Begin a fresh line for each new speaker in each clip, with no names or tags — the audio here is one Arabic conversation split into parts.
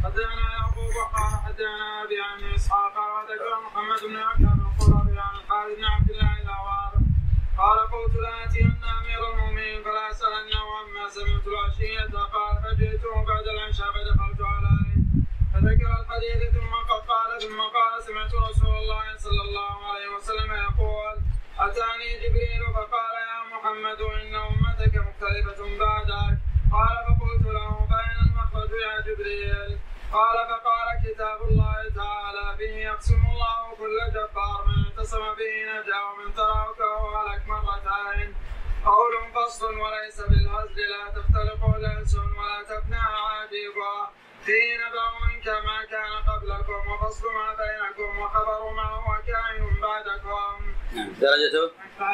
حدثنا يعقوب قال حدثنا ابي عن اسحاق قال ذكر محمد بن عكاب القرظي عن خالد بن عبد الله الاوار قال قلت لاتين امير المؤمنين فلا اسالنه عما سمعت العشيه قال فجئته بعد العشاء فدخلت عليه فذكر الحديث ثم قال سمعت رسول الله صلى الله عليه وسلم يقول اتاني جبريل فقال يا محمد ان امتك مختلفه بعدك قال فقلت له فأين المخرج يا جبريل قال فقال كتاب الله تعالى به يقسم الله كل جبار من اعتصم به نجا ومن تركه هلك مرتين قول فصل وليس بالهزل لا تختلق الألس ولا تفنى عاجبا فيه نبأ من كما كان قبلكم وفصل ما بينكم وخبر ما هو كائن بعدكم.
درجته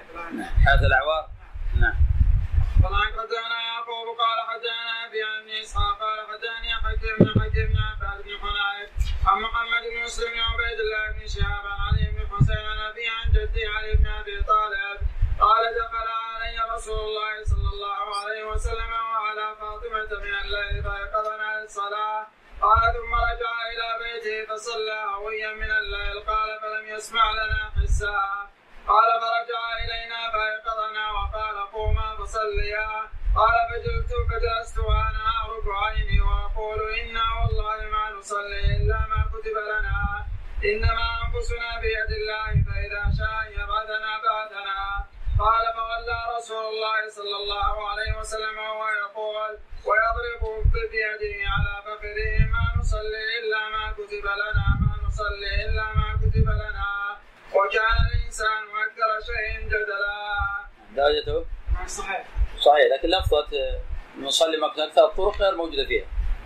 هذا الأعوار. نعم.
فلان حدثنا يعقوب قال حدثنا ابي عن اسحاق قال حدثني حكيم بن عباد بن حنيف عن محمد بن مسلم بن عبيد الله بن شهاب عن علي بن حسين عن ابي عن جدي علي بن ابي طالب قال دخل علي رسول الله صلى الله عليه وسلم وعلى فاطمه من الليل فايقظنا للصلاه قال ثم رجع الى بيته فصلى هويا من الليل قال فلم يسمع لنا حسا قال فرجع إلينا فأيقظنا وقال قوما فصليا قال فجلست وأنا أعرج عيني وأقول إنا والله ما نصلي إلا ما كتب لنا إنما أنفسنا بيد الله فإذا شاء يبعثنا بعثنا قال فولى رسول الله صلى الله عليه وسلم وهو يقول ويضرب بيده على فخذه ما نصلي إلا ما كتب لنا ما نصلي إلا ما كتب لنا وكان الإنسان أكثر شيء جدلا.
درجته
صحيح
لكن لفظة نصلي أكثر الطرق غير موجودة فيها.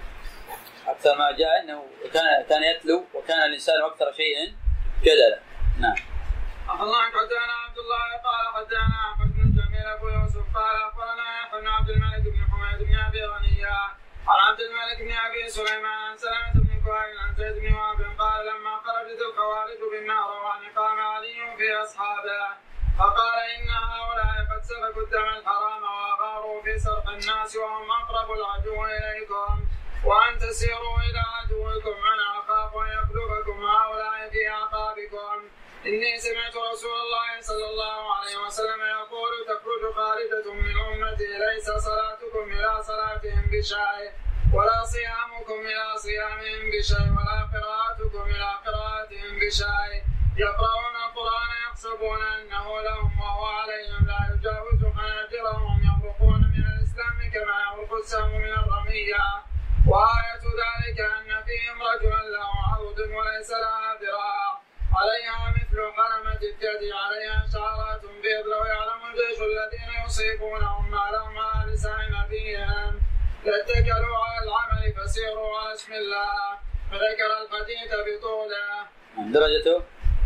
أكثر ما جاء أنه كان يتلو وكان الإنسان أكثر شيء جدلا. نعم.
الله حدثنا عبد الله قال حدثنا أحمد بن جميل أبو يوسف قال أخبرنا يحيى بن عبد الملك بن حميد بن أبي غنية عن عبد الملك بن أبي سليمان عن سلمة بن كهيل عن زيد بن وهب قال لما خرجت الخوارج بالنهروان قام علي في أصحابه فقال إن هؤلاء قد سفكوا الدم الحرام وأغاروا في سرق الناس وهم أقرب العدو إليكم وأن تسيروا إلى عدوكم أنا أخاف أن يخلفكم هؤلاء في أعقابكم إني سمعت رسول الله صلى الله عليه وسلم يقول تخرج خارجة من أمتي ليس صلاتكم إلى صلاتهم بشيء ولا صيامكم إلى صيامهم بشيء ولا قراءتكم إلى قراءتهم بشيء يقرؤون القرآن يحسبون أنه لهم وهو عليهم لا يجاوز حناجرهم يمرقون من الإسلام كما يمرق السهم من الرمية وآية ذلك أن فيهم رجلا له عرض وليس لها ذراع عليها مثل حرمة الجدي عليها شعرات بيض لو يعلم الجيش الذين يصيبونهم ما لهم على لسان نبيهم لاتكلوا على العمل فسيروا على اسم الله فذكر الحديث بطوله.
درجته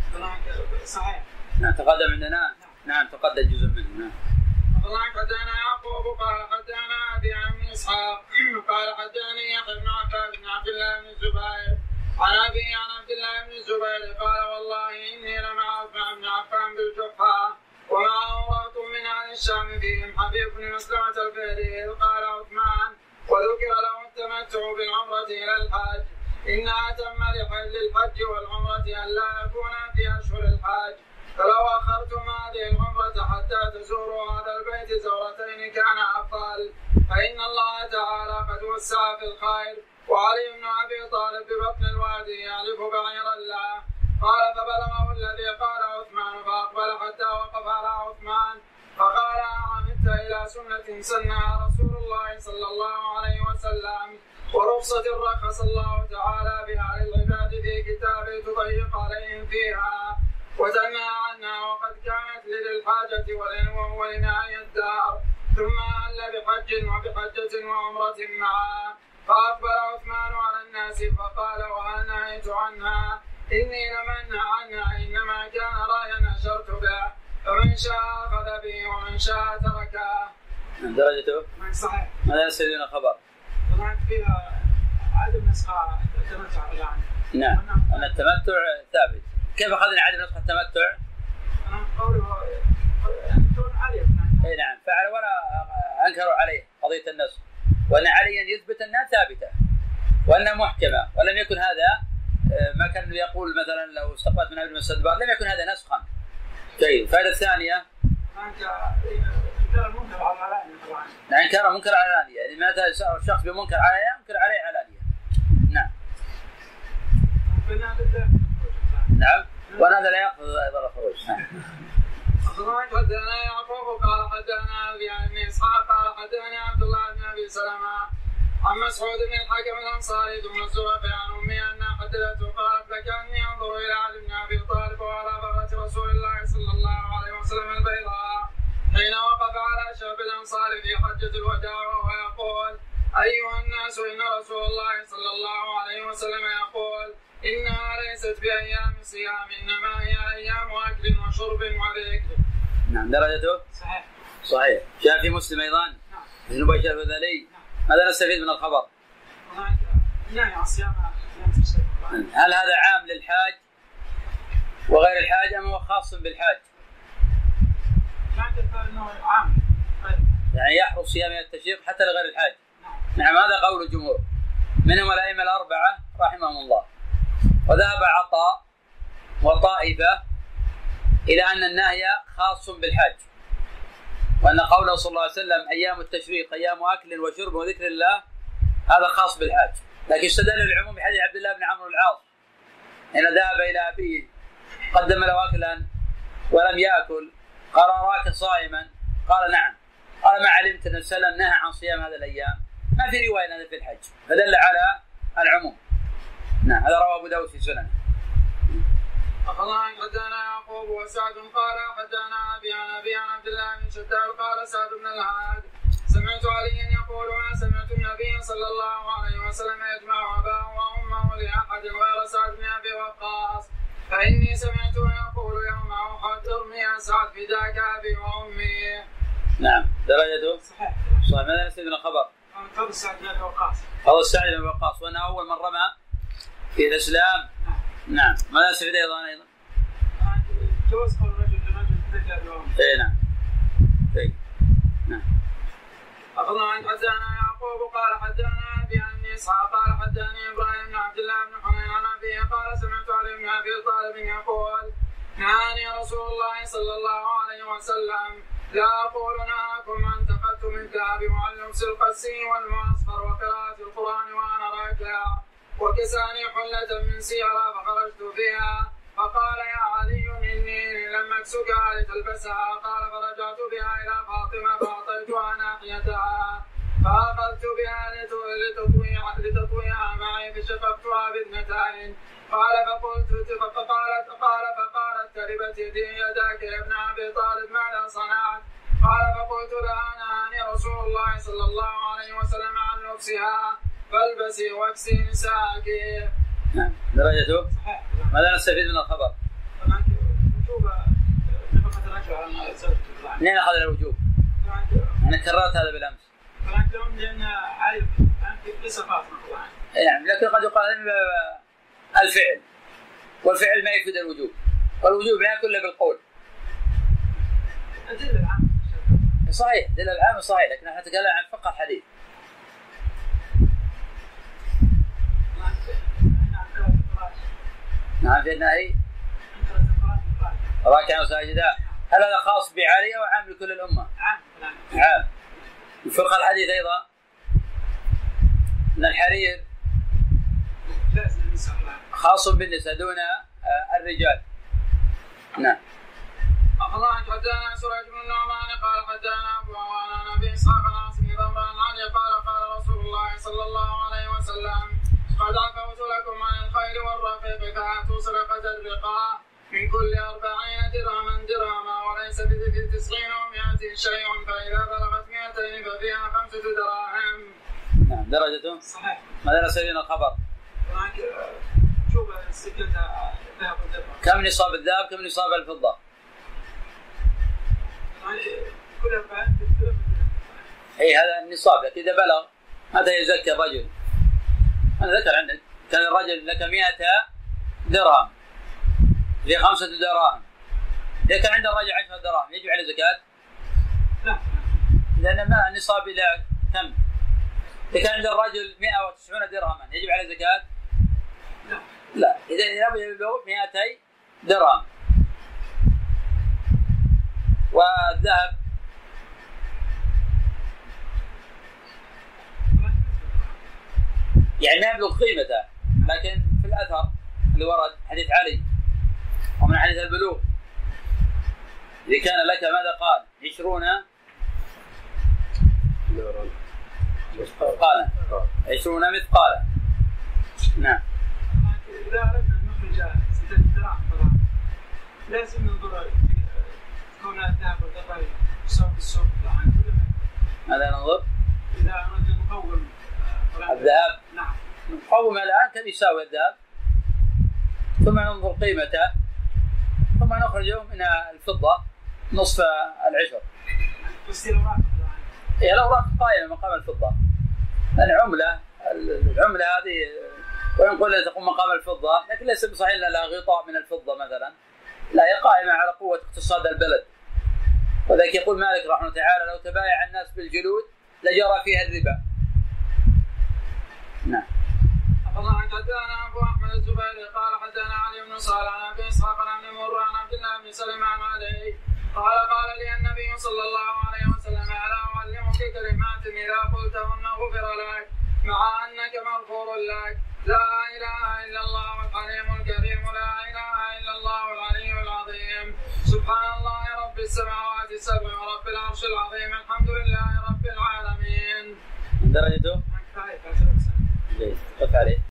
صحيح.
نعم تقدم عندنا. نعم تقدم جزء منه. نعم.
الله حدثنا يعقوب قال حدثنا ابي عن اسحاق قال حدثني يحيى بن عبد الله بن الزبير عن ابي عن عبد الله بن الزبير قال والله اني لمع عثمان بن عفان بالجحفه ومعه رهط من اهل الشام فيهم حبيب بن مسلمه الفهري قال عثمان وذكر له التمتع بالعمره الى الحج انها تم للحج والعمره الا يكون في اشهر الحج فلو اخرتم هذه العمره حتى تزوروا هذا البيت زورتين كان افضل فان الله تعالى قد وسع في الخير وعلي بن ابي طالب ببطن الوادي يعرف بعيرا له قال فبلغه الذي قال عثمان فاقبل حتى وقف على عثمان فقال عمدت الى سنه سنها رسول الله صلى الله عليه وسلم ورخصة رخص الله تعالى بها للعباد في كتابه تضيق عليهم فيها وتنهى عنها وقد كانت للحاجة ولنهاية الدار ثم أهل بحج وبحجة وعمرة معها فأقبل عثمان على الناس فقال وهل نهيت عنها إني لم أنه عنها إنما كان رايا أشرت به فمن شاء أخذ به ومن شاء تركه.
درجته
صحيح.
ماذا يسألون خبر؟
طبعا فيها عدم نسخة التمتع يعني.
نعم أن التمتع ثابت. كيف أخذنا عدم نسخة التمتع؟
قوله علي.
اي نعم فعل ولا انكروا عليه قضيه النسخ وان عليا يثبت انها ثابته وأنها محكمة، ولم يكن هذا ما كان يقول مثلا لو استقبلت من ابن السدبار، لم يكن هذا نسخا. جيد. الفائدة الثانية
إنكار المنكر على العلانية طبعا.
يعني إنكار منكر على العلانية، يعني متى الشخص بمنكر عليه ينكر عليه علانية. نعم. نعم. وهذا لا يقصد أيضا الخروج.
حدثنا يعقوب قال حدثنا أبي عن إسحاق قال حدثنا عبد الله بن أبي سلمة عن مسعود بن الحكم الأنصاري ثم الزهري عن أمي أنها حدثته قالت لك أني أنظر إلى علي بن أبي طالب وعلى بغلة رسول الله صلى الله عليه وسلم البيضاء حين وقف على شعب الأنصار في حجة الوداع وهو يقول: أيها الناس إن رسول الله صلى الله عليه وسلم يقول: إنها ليست بأيام صيام إنما هي أيام أكل وشرب وذكر.
نعم. درجته
صحيح.
صحيح. جاء في مسلم أيضا.
نعم.
ابن بشر الهذلي. ماذا نستفيد من الخبر؟
نهي عن صيام.
هل هذا عام للحاج وغير الحاج أم هو خاص بالحاج؟
عام.
يعني يحرص صيام التشريق حتى لغير الحاج. نعم. هذا قول الجمهور منهم الأئمة الأربعة رحمهم الله. وذهب عطاء وطائفة إلى أن النهي خاص بالحاج، وأن قوله صلى الله عليه وسلم أيام التشريق أيام أكل وشرب وذكر الله هذا خاص بالحاج، لكن استدل العموم بحديث عبد الله بن عمرو العاص حين ذهب إلى أبيه قدم له أكلا ولم يأكل قال: أراك صائما؟ قال: نعم. قال: ما علمت أن السلام نهى عن صيام هذه الأيام؟ ما في رواية هذا في الحج، فدل على العموم. نعم. هذا رواه أبو داود في سننه.
أخبرنا حدثنا يعقوب وسعد قال حدثنا أبي عن أبي عن عبد الله بن شداد قال سعد بن الهاد: سمعت عليا يقول: ما سمعت النبي صلى الله عليه وسلم يجمع أباه وأمه لأحد غير سعد بن أبي وقاص، فإني سمعته يقول يوم أحد: ارمي يا سعد فداك أبي وأمي.
نعم. درجته
صحيح.
صحيح. ماذا نستفيد من الخبر؟
قول سعد بن أبي وقاص.
قول سعد بن أبي وقاص وأنه أول من رمى في الإسلام. نعم. ماذا نستفيد أيضا؟
جواز قول رجل لرجل ذكر وأمه.
إيه. نعم. طيب. نعم.
أخبرنا عن حدثنا يعقوب قال حدثنا أبي عن إسحاق قال حدثني إبراهيم بن عبد الله بن حنين عن أبيه قال: سمعت علي بن أبي طالب يقول: نهاني رسول الله صلى الله عليه وسلم لا أقول نهاكم أن اتخذتم من الذهب وعن لبس القسي والمعصفر وقراءة القرآن وأنا راكع وكساني حلة من سيرة فخرجت فيها، فقال: يا علي إني لم أكسكها لتلبسها. قال: فرجعت بها إلى فاطمة فأعطيتها ناحيتها فأخذت بها لتطويها معي فشققتها باثنتين. فقالت تربت يداك يا ابن أبي طالب ماذا صنعت؟ قال: فقلت لها: نهاني رسول الله صلى الله عليه وسلم عن لبسها فالبسي واكسي نساءك.
نعم. درجته
صحيح.
ماذا نستفيد من الخبر؟
وجوب نفقة الرجل على زوجته.
منين أخذ الوجوب؟ أنا كررت هذا بالأمس.
لأن علي ليس فاطمة.
نعم. لكن قد يقال الفعل، والفعل ما يفيد الوجوب، والوجوب لا يكون إلا بالقول.
الدليل العام
صحيح. دليل العام صحيح، لكن نحن نتكلم عن فقه الحديث. نعم. في النهي راكعا وساجدا. هل هذا خاص بعلي أو عام لكل الأمة؟ عام. فقه الحديث أيضا أن الحرير خاص بالنساء دون الرجال. نعم.
أخبرنا حدثنا سريج بن النعمان قال حدثنا أبو عوانة عن أبي إسحاق عن عاصم بن ضمران علي قال رسول الله صلى الله عليه وسلم: قد عفوت لكم عن الخيل والرقيق فآتوا صدقة الرقاع من كل 40 درهما وليس بذكر 90 و100 شيء، فإذا بلغت 200 ففيها 5 دراهم.
نعم. درجته
صحيح.
ماذا نستفيد الخبر؟
شوف السكة الذهب والفضة.
كم نصاب الذهب كم نصاب الفضة؟
كل 40
أي هذا النصاب، لكن إذا بلغ متى يزكي الرجل؟ أنا ذكر عندك كان الرجل لك 100 درهم في 5 دراهم، إذا كان عند الرجل 10 دراهم يجب عليه زكاة؟
لا،
لأن ما النصاب إلى كم؟ إذا كان عند الرجل 190 درهما يجب عليه زكاة؟ لا، إذا يبلغ 200 درهم. والذهب يعني ما يبلغ قيمته، لكن في الأثر اللي ورد حديث علي ومن حديث البلوغ إذا كان لك ماذا قال 20 مثقالا 20 مثقالا. نعم.
إذا أردنا أن نخرج 6 دراهم طبعا لازم ننظر كون الذهب والفضة يساوي السوق عن كل ما.
ماذا ننظر؟
إذا أردنا نقوم
الذهب.
نعم.
نقوم الآن كم يساوي الذهب، ثم ننظر قيمته، ثم نخرجه من الفضة نصف العشر.
بس الأوراق
هي الأوراق قائمة مقام الفضة، لأن العملة هذه وإن قلنا تقوم مقام الفضة لكن ليس بصحيح لها غطاء من الفضة مثلا، لا هي قائمة على قوة اقتصاد البلد. وذلك يقول مالك رحمه الله تعالى لو تبايع الناس بالجلود لجرى فيها الربا. نعم.
الله حدثنا أبو أحمد الزبيري قال حدثنا علي بن صالح عن أبي إسحاق عن ابن مرة عن عبد الله بن سليمان عليه قال لي النبي صلى الله عليه وسلم ألا أعلمك كلمات إذا قلتهن غفر لك مع أنك مغفور لك لا إله إلا الله الحليم الكريم لا إله إلا الله العلي العظيم سبحان الله رب السماوات السبع ورب العرش العظيم الحمد لله رب العالمين.
درجته؟ جيد. قف عليه.